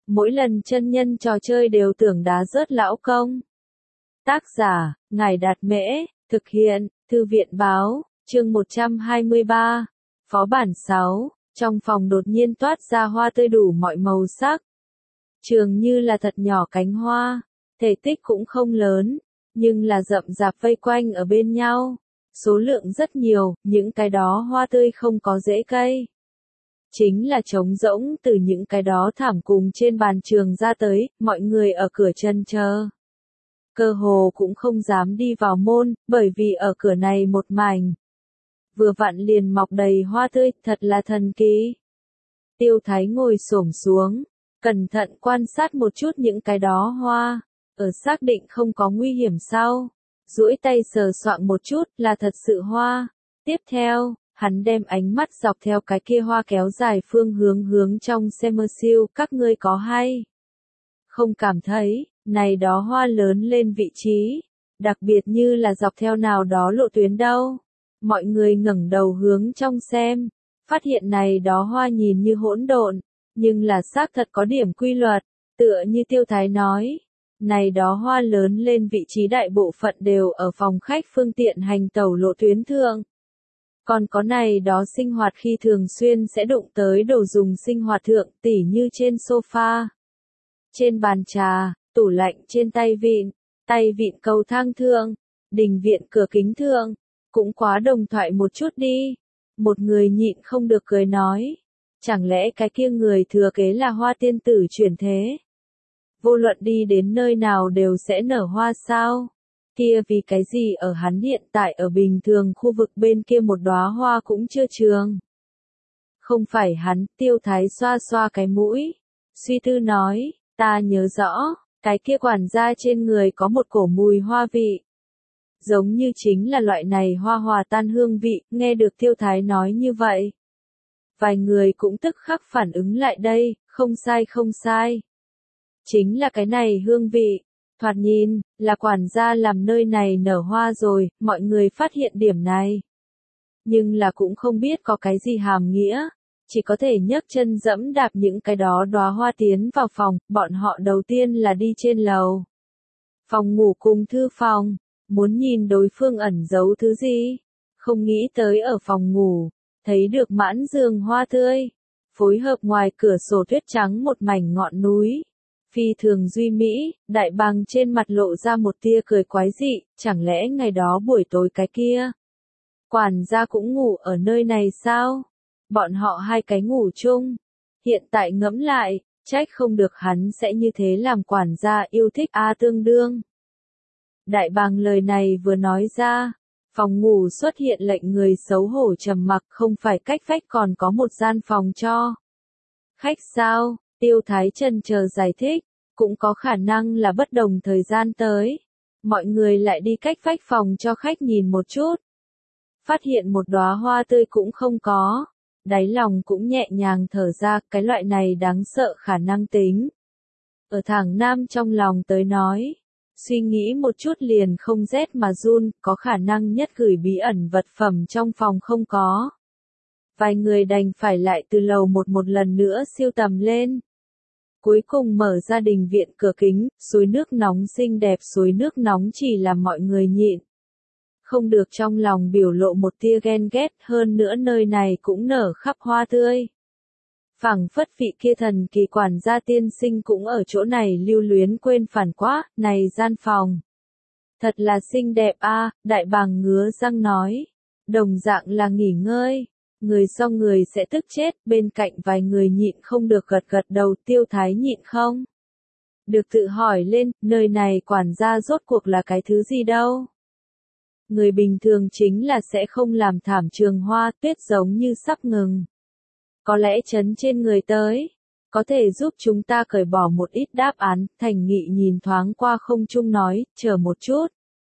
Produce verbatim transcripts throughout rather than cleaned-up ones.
mỗi lần chân nhân trò chơi đều tưởng đá rớt lão công. Tác giả, Ngải Đạt Mễ, thực hiện, Thư viện Báo, chương một trăm hai mươi ba, phó bản sáu, trong phòng đột nhiên toát ra hoa tươi đủ mọi màu sắc. Trường như là thật nhỏ cánh hoa, thể tích cũng không lớn, nhưng là rậm rạp vây quanh ở bên nhau. Số lượng rất nhiều, những cái đó hoa tươi không có rễ cây. Chính là trống rỗng từ những cái đó thảm cùng trên bàn trường ra tới, mọi người ở cửa chân chờ. Cơ hồ cũng không dám đi vào môn, bởi vì ở cửa này một mảnh. Vừa vặn liền mọc đầy hoa tươi, thật là thần kỳ. Tiêu Thái ngồi xổm xuống, cẩn thận quan sát một chút những cái đó hoa, ở xác định không có nguy hiểm sau. Duỗi tay sờ soạng một chút là thật sự hoa. Tiếp theo, hắn đem ánh mắt dọc theo cái kia hoa kéo dài phương hướng hướng trong xem mơ siêu, các ngươi có hay không cảm thấy, này đó hoa lớn lên vị trí, đặc biệt như là dọc theo nào đó lộ tuyến đâu. Mọi người ngẩng đầu hướng trong xem, phát hiện này đó hoa nhìn như hỗn độn, nhưng là xác thật có điểm quy luật, tựa như Tiêu Thái nói. Này đó hoa lớn lên vị trí đại bộ phận đều ở phòng khách phương tiện hành tẩu lộ tuyến thượng. Còn có này đó sinh hoạt khi thường xuyên sẽ đụng tới đồ dùng sinh hoạt thượng, tỉ như trên sofa, trên bàn trà, tủ lạnh, trên tay vịn, tay vịn cầu thang thượng, đình viện cửa kính thượng. Cũng quá đồng thoại một chút đi. Một người nhịn không được cười nói. Chẳng lẽ cái kia người thừa kế là hoa tiên tử chuyển thế? Vô luận đi đến nơi nào đều sẽ nở hoa sao? Kia vì cái gì ở hắn hiện tại ở bình thường khu vực bên kia một đóa hoa cũng chưa trường? Không phải hắn, Tiêu Thái xoa xoa cái mũi. Suy tư nói, ta nhớ rõ, cái kia quản gia trên người có một cổ mùi hoa vị. Giống như chính là loại này hoa hòa tan hương vị, nghe được Tiêu Thái nói như vậy. Vài người cũng tức khắc phản ứng lại đây, không sai không sai. Chính là cái này hương vị, thoạt nhìn, là quản gia làm nơi này nở hoa rồi, mọi người phát hiện điểm này. Nhưng là cũng không biết có cái gì hàm nghĩa, chỉ có thể nhấc chân dẫm đạp những cái đó đóa hoa tiến vào phòng, bọn họ đầu tiên là đi trên lầu. Phòng ngủ cùng thư phòng. Muốn nhìn đối phương ẩn giấu thứ gì, không nghĩ tới ở phòng ngủ, thấy được mãn giường hoa tươi, phối hợp ngoài cửa sổ tuyết trắng một mảnh ngọn núi. Phi thường duy mỹ, đại bàng trên mặt lộ ra một tia cười quái dị, chẳng lẽ ngày đó buổi tối cái kia. Quản gia cũng ngủ ở nơi này sao? Bọn họ hai cái ngủ chung. Hiện tại ngẫm lại, trách không được hắn sẽ như thế làm quản gia yêu thích a tương đương. Đại bàng lời này vừa nói ra, phòng ngủ xuất hiện lệnh người xấu hổ trầm mặc, không phải cách vách còn có một gian phòng cho khách sao? Tiêu Thái chần chờ giải thích, cũng có khả năng là bất đồng thời gian tới. Mọi người lại đi cách vách phòng cho khách nhìn một chút. Phát hiện một đóa hoa tươi cũng không có, đáy lòng cũng nhẹ nhàng thở ra, cái loại này đáng sợ khả năng tính. Ở thẳng nam trong lòng tới nói. Suy nghĩ một chút liền không rét mà run, có khả năng nhất gửi bí ẩn vật phẩm trong phòng không có. Vài người đành phải lại từ lầu một một lần nữa siêu tầm lên. Cuối cùng mở ra đình viện cửa kính, suối nước nóng xinh đẹp, suối nước nóng chỉ làm mọi người nhịn. Không được trong lòng biểu lộ một tia ghen ghét, hơn nữa nơi này cũng nở khắp hoa tươi. Phảng phất vị kia thần kỳ quản gia tiên sinh cũng ở chỗ này lưu luyến quên phản quá, này gian phòng. Thật là xinh đẹp a, à, đại bàng ngứa răng nói. Đồng dạng là nghỉ ngơi, người so người sẽ tức chết, bên cạnh vài người nhịn không được gật gật đầu. Tiêu Thái nhịn không được tự hỏi lên, nơi này quản gia rốt cuộc là cái thứ gì đâu. Người bình thường chính là sẽ không làm thảm trường hoa tuyết giống như sắp ngừng. Có lẽ chấn trên người tới, có thể giúp chúng ta cởi bỏ một ít đáp án. Thành Nghị nhìn thoáng qua không trung nói, chờ một chút.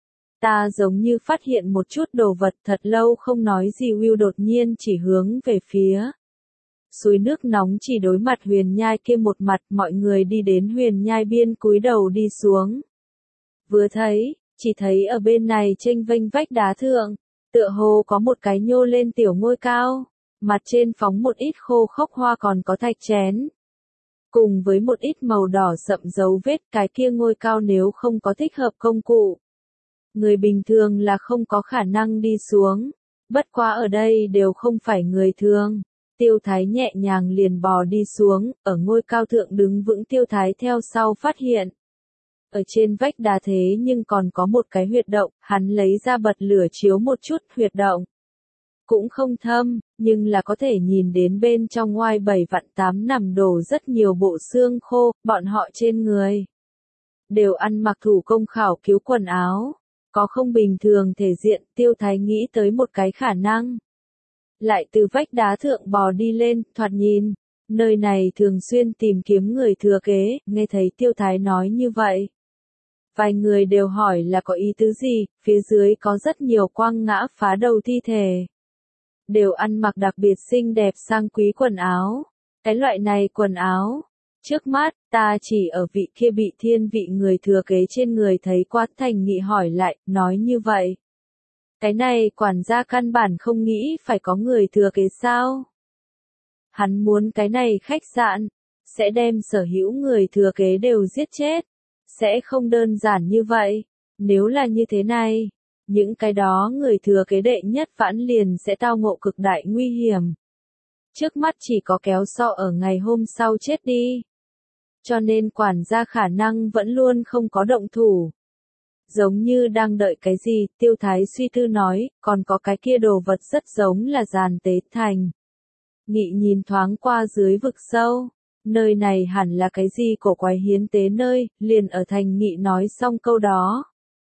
Ta giống như phát hiện một chút đồ vật, thật lâu không nói gì. Will đột nhiên chỉ hướng về phía suối nước nóng, chỉ đối mặt huyền nhai kia một mặt. Mọi người đi đến huyền nhai biên cúi đầu đi xuống. Vừa thấy, chỉ thấy ở bên này chênh vênh vách đá thượng, tựa hồ có một cái nhô lên tiểu ngôi cao. Mặt trên phóng một ít khô khốc hoa, còn có thạch chén. cùng với một ít màu đỏ sậm dấu vết. Cái kia ngôi cao nếu không có thích hợp công cụ, người bình thường là không có khả năng đi xuống. Bất quá ở đây đều không phải người thường. Tiêu Thái nhẹ nhàng liền bò đi xuống, ở ngôi cao thượng đứng vững. Tiêu Thái theo sau phát hiện, ở trên vách đá thế nhưng còn có một cái huyệt động. Hắn lấy ra bật lửa chiếu một chút. Huyệt động cũng không thâm, nhưng là có thể nhìn đến bên trong ngoài bảy vạn tám nằm đổ rất nhiều bộ xương khô. Bọn họ trên người đều ăn mặc thủ công khảo cứu quần áo, có không bình thường thể diện. Tiêu Thái nghĩ tới một cái khả năng, lại từ vách đá thượng bò đi lên. Thoạt nhìn, nơi này thường xuyên tìm kiếm người thừa kế. Nghe thấy Tiêu Thái nói như vậy, vài người đều hỏi là có ý tứ gì. Phía dưới có rất nhiều quăng ngã phá đầu thi thể, đều ăn mặc đặc biệt xinh đẹp sang quý quần áo. Cái loại này quần áo, trước mắt, ta chỉ ở vị kia bị thiên vị người thừa kế trên người thấy qua. Thành Nghị hỏi lại, nói như vậy, cái này quản gia căn bản không nghĩ phải có người thừa kế sao? Hắn muốn cái này khách sạn sẽ đem sở hữu người thừa kế đều giết chết, sẽ không đơn giản như vậy. Nếu là như thế này, những cái đó người thừa kế đệ nhất vãn liền sẽ tao ngộ cực đại nguy hiểm. Trước mắt chỉ có kéo so ở ngày hôm sau chết đi. Cho nên quản gia khả năng vẫn luôn không có động thủ. Giống như đang đợi cái gì. Tiêu Thái suy tư nói, còn có cái kia đồ vật rất giống là giàn tế. Thành Nghị nhìn thoáng qua dưới vực sâu. Nơi này hẳn là cái gì cổ quái hiến tế nơi. Liền ở Thành Nghị nói xong câu đó,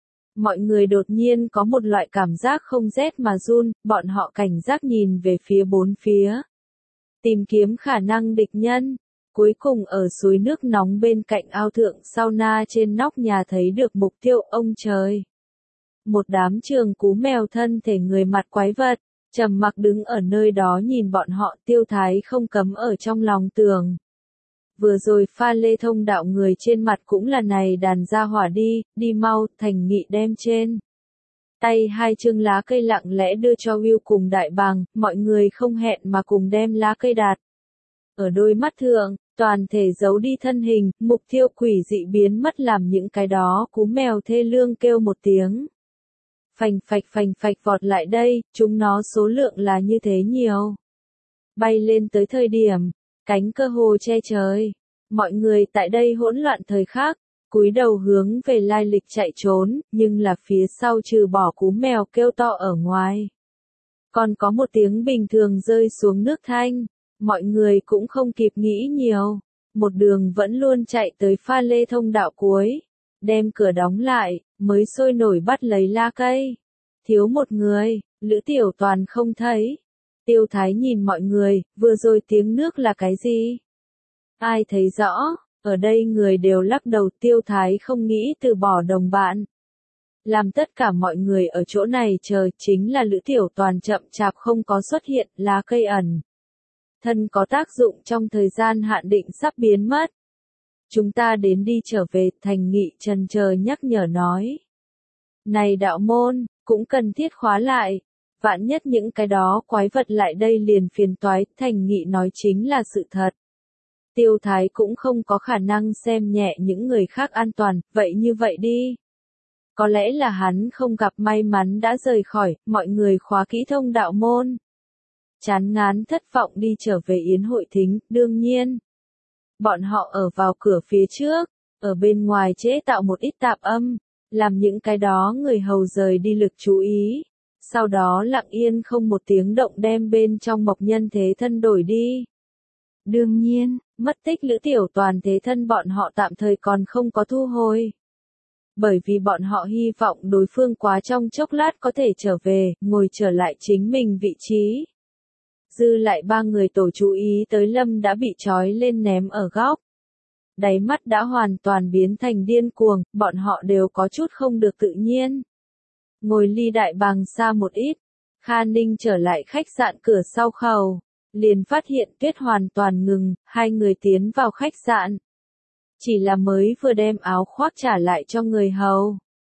mọi người đột nhiên có một loại cảm giác không rét mà run. Bọn họ cảnh giác nhìn về phía bốn phía, tìm kiếm khả năng địch nhân. Cuối cùng ở suối nước nóng bên cạnh ao thượng sauna trên nóc nhà thấy được mục tiêu. Ông trời! Một đám trường cú mèo thân thể người mặt quái vật, trầm mặc đứng ở nơi đó nhìn bọn họ. Tiêu Thái không cấm ở trong lòng tưởng, vừa rồi pha lê thông đạo người trên mặt cũng là này đàn gia hỏa đi. Đi mau. Thành Nghị đem trên tay hai chương lá cây lặng lẽ đưa cho Will cùng Đại Bàng. Mọi người không hẹn mà cùng đem lá cây đặt ở đôi mắt thượng, toàn thể giấu đi thân hình. Mục tiêu quỷ dị biến mất, làm những cái đó cú mèo thê lương kêu một tiếng. Phành phạch phành phạch vọt lại đây. Chúng nó số lượng là như thế nhiều, bay lên tới thời điểm, cánh cơ hồ che trời. Mọi người tại đây hỗn loạn thời khắc, cúi đầu hướng về lai lịch chạy trốn. Nhưng là phía sau trừ bỏ cú mèo kêu to ở ngoài, còn có một tiếng bình thường rơi xuống nước thanh. Mọi người cũng không kịp nghĩ nhiều, một đường vẫn luôn chạy tới pha lê thông đạo cuối, đem cửa đóng lại, mới sôi nổi bắt lấy lá cây. Thiếu một người, Lữ Tiểu Toàn không thấy. Tiêu Thái nhìn mọi người, vừa rồi tiếng nước là cái gì? Ai thấy rõ? Ở đây người đều lắc đầu. Tiêu Thái không nghĩ từ bỏ đồng bạn, làm tất cả mọi người ở chỗ này chờ. Chính là Lữ Tiểu Toàn chậm chạp không có xuất hiện. Lá cây ẩn thân có tác dụng trong thời gian hạn định sắp biến mất. Chúng ta đến đi trở về. Thành Nghị chần chờ nhắc nhở nói, này đạo môn cũng cần thiết khóa lại, vạn nhất những cái đó quái vật lại đây liền phiền toái. Thành Nghị nói chính là sự thật. Tiêu Thái cũng không có khả năng xem nhẹ những người khác an toàn. Vậy như vậy đi, có lẽ là hắn không gặp may mắn đã rời khỏi. Mọi người khóa kỹ thông đạo môn, chán ngán thất vọng đi trở về yến hội thính. Đương nhiên, bọn họ ở vào cửa phía trước, ở bên ngoài chế tạo một ít tạp âm, làm những cái đó người hầu rời đi lực chú ý. Sau đó lặng yên không một tiếng động đem bên trong Mộc Nhân thế thân đổi đi. Đương nhiên, mất tích Lữ Tiểu Toàn thế thân bọn họ tạm thời còn không có thu hồi, bởi vì bọn họ hy vọng đối phương quá trong chốc lát có thể trở về, ngồi trở lại chính mình vị trí. Dư lại ba người tổ chú ý tới Lâm đã bị trói lên ném ở góc. Đáy mắt đã hoàn toàn biến thành điên cuồng, bọn họ đều có chút không được tự nhiên. Ngồi ly Đại Bàng xa một ít, Kha Ninh trở lại khách sạn cửa sau khẩu, liền phát hiện tuyết hoàn toàn ngừng. Hai người tiến vào khách sạn, chỉ là mới vừa đem áo khoác trả lại cho người hầu,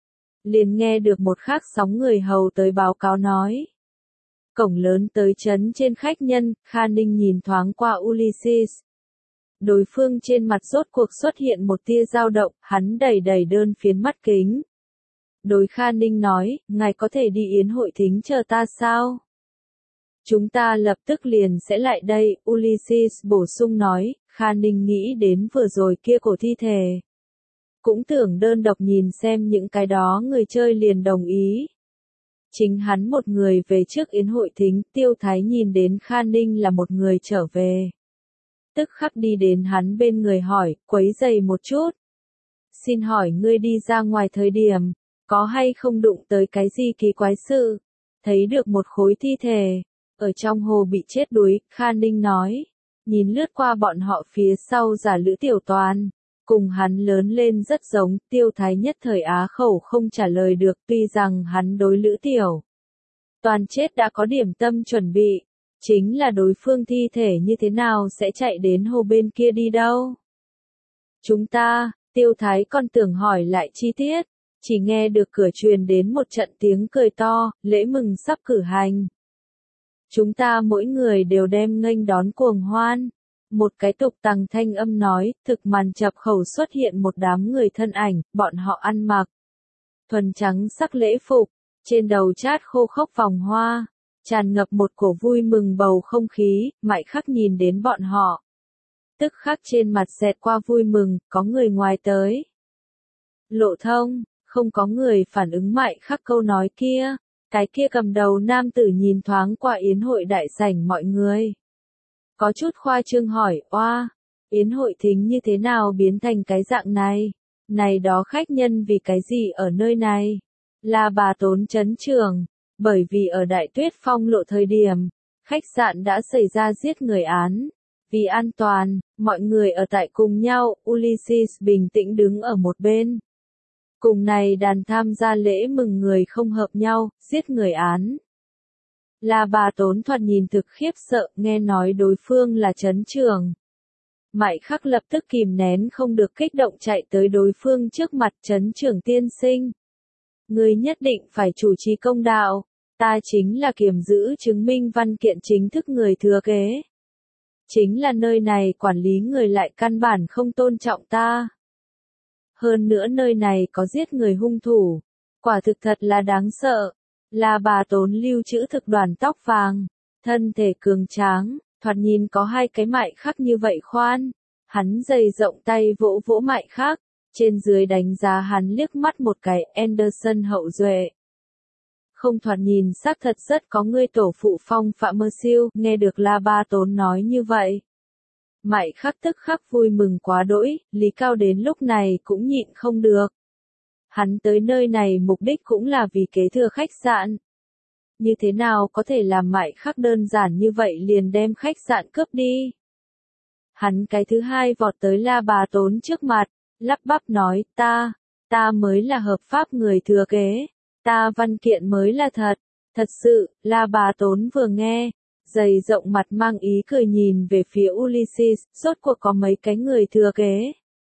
liền nghe được một khắc sóng người hầu tới báo cáo nói, cổng lớn tới trấn trên khách nhân. Kha Ninh nhìn thoáng qua Ulysses, Đối phương trên mặt rốt cuộc xuất hiện một tia dao động, hắn đẩy đẩy đơn phiến mắt kính. Đối Kha Ninh nói, ngài có thể đi yến hội thính chờ ta sao? Chúng ta lập tức liền sẽ lại đây, Ulysses bổ sung nói, Kha Ninh nghĩ đến vừa rồi kia cổ thi thể. Cũng tưởng đơn độc nhìn xem những cái đó người chơi liền đồng ý. Chính hắn một người về trước yến hội thính, Tiêu Thái nhìn đến Kha Ninh là một người trở về. Tức khắc đi đến hắn bên người hỏi, quấy giày một chút. Xin hỏi ngươi đi ra ngoài thời điểm, có hay không đụng tới cái gì kỳ quái sự? Thấy được một khối thi thể, ở trong hồ bị chết đuối, Kha Ninh nói. Nhìn lướt qua bọn họ phía sau giả Lữ Tiểu Toàn. Cùng hắn lớn lên rất giống, Tiêu Thái nhất thời á khẩu không trả lời được, tuy rằng hắn đối Lữ Tiểu Toàn chết đã có điểm tâm chuẩn bị, chính là đối phương thi thể như thế nào sẽ chạy đến hồ bên kia đi đâu. Chúng ta, Tiêu Thái còn tưởng hỏi lại chi tiết, chỉ nghe được cửa truyền đến một trận tiếng cười to, lễ mừng sắp cử hành. Chúng ta mỗi người đều đem nghênh đón cuồng hoan. Một cái tục tằng thanh âm nói, thực màn chập khẩu xuất hiện một đám người thân ảnh, bọn họ ăn mặc thuần trắng sắc lễ phục, trên đầu chát khô khốc vòng hoa, tràn ngập một cổ vui mừng bầu không khí, Mại Khắc nhìn đến bọn họ. Tức khắc trên mặt xẹt qua vui mừng, có người ngoài tới. Lộ thông, không có người phản ứng Mại Khắc câu nói kia, cái kia cầm đầu nam tử nhìn thoáng qua yến hội đại sảnh mọi người. Có chút khoa trương hỏi, oa, yến hội thính như thế nào biến thành cái dạng này? Này đó khách nhân vì cái gì ở nơi này? Là bà Tốn trấn trưởng, bởi vì ở Đại Tuyết Phong lộ thời điểm, khách sạn đã xảy ra giết người án. Vì an toàn, mọi người ở tại cùng nhau, Ulysses bình tĩnh đứng ở một bên. Cùng này đàn tham gia lễ mừng người không hợp nhau, giết người án. Là bà Tốn thoạt nhìn thực khiếp sợ, nghe nói đối phương là trấn trưởng. Mại Khắc lập tức kìm nén không được kích động chạy tới đối phương trước mặt trấn trưởng tiên sinh. Người nhất định phải chủ trì công đạo, ta chính là kiểm giữ chứng minh văn kiện chính thức người thừa kế. Chính là nơi này quản lý người lại căn bản không tôn trọng ta. Hơn nữa nơi này có giết người hung thủ, quả thực thật là đáng sợ. Là bà Tốn lưu trữ thực đoàn tóc vàng, thân thể cường tráng, thoạt nhìn có hai cái Mại Khắc như vậy khoan. Hắn dày rộng tay vỗ vỗ Mại Khắc, trên dưới đánh giá hắn liếc mắt một cái, Anderson hậu duệ. Không thoạt nhìn xác thật rất có ngươi tổ phụ phong phạm mơ siêu, nghe được La Ba Tốn nói như vậy. Mại Khắc tức khắc vui mừng quá đỗi, Lý Cao đến lúc này cũng nhịn không được. Hắn tới nơi này mục đích cũng là vì kế thừa khách sạn. Như thế nào có thể làm Mại Khắc đơn giản như vậy liền đem khách sạn cướp đi. Hắn cái thứ hai vọt tới La Bà Tốn trước mặt, lắp bắp nói, ta, ta mới là hợp pháp người thừa kế, ta văn kiện mới là thật, thật sự, La Bà Tốn vừa nghe, dày rộng mặt mang ý cười nhìn về phía Ulysses, rốt cuộc có mấy cái người thừa kế.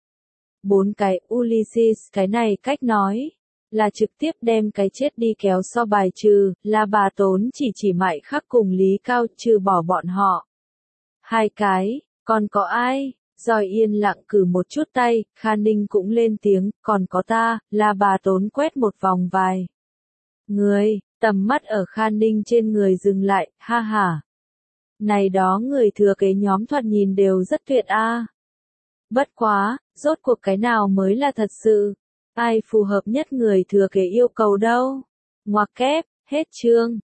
Bốn cái, Ulysses, cái này cách nói, là trực tiếp đem cái chết đi kéo so bài trừ, La Bà Tốn chỉ chỉ Mại Khắc cùng Lý Cao trừ bỏ bọn họ. Hai cái, còn có ai? Rồi yên lặng cử một chút tay, Kha Ninh cũng lên tiếng, còn có ta, La Bà Tốn quét một vòng vài người, tầm mắt ở Kha Ninh trên người dừng lại, ha ha. Này đó người thừa kế nhóm thoạt nhìn đều rất tuyệt a. À. Bất quá, rốt cuộc cái nào mới là thật sự? Ai phù hợp nhất người thừa kế yêu cầu đâu? Ngoặc kép, hết chương.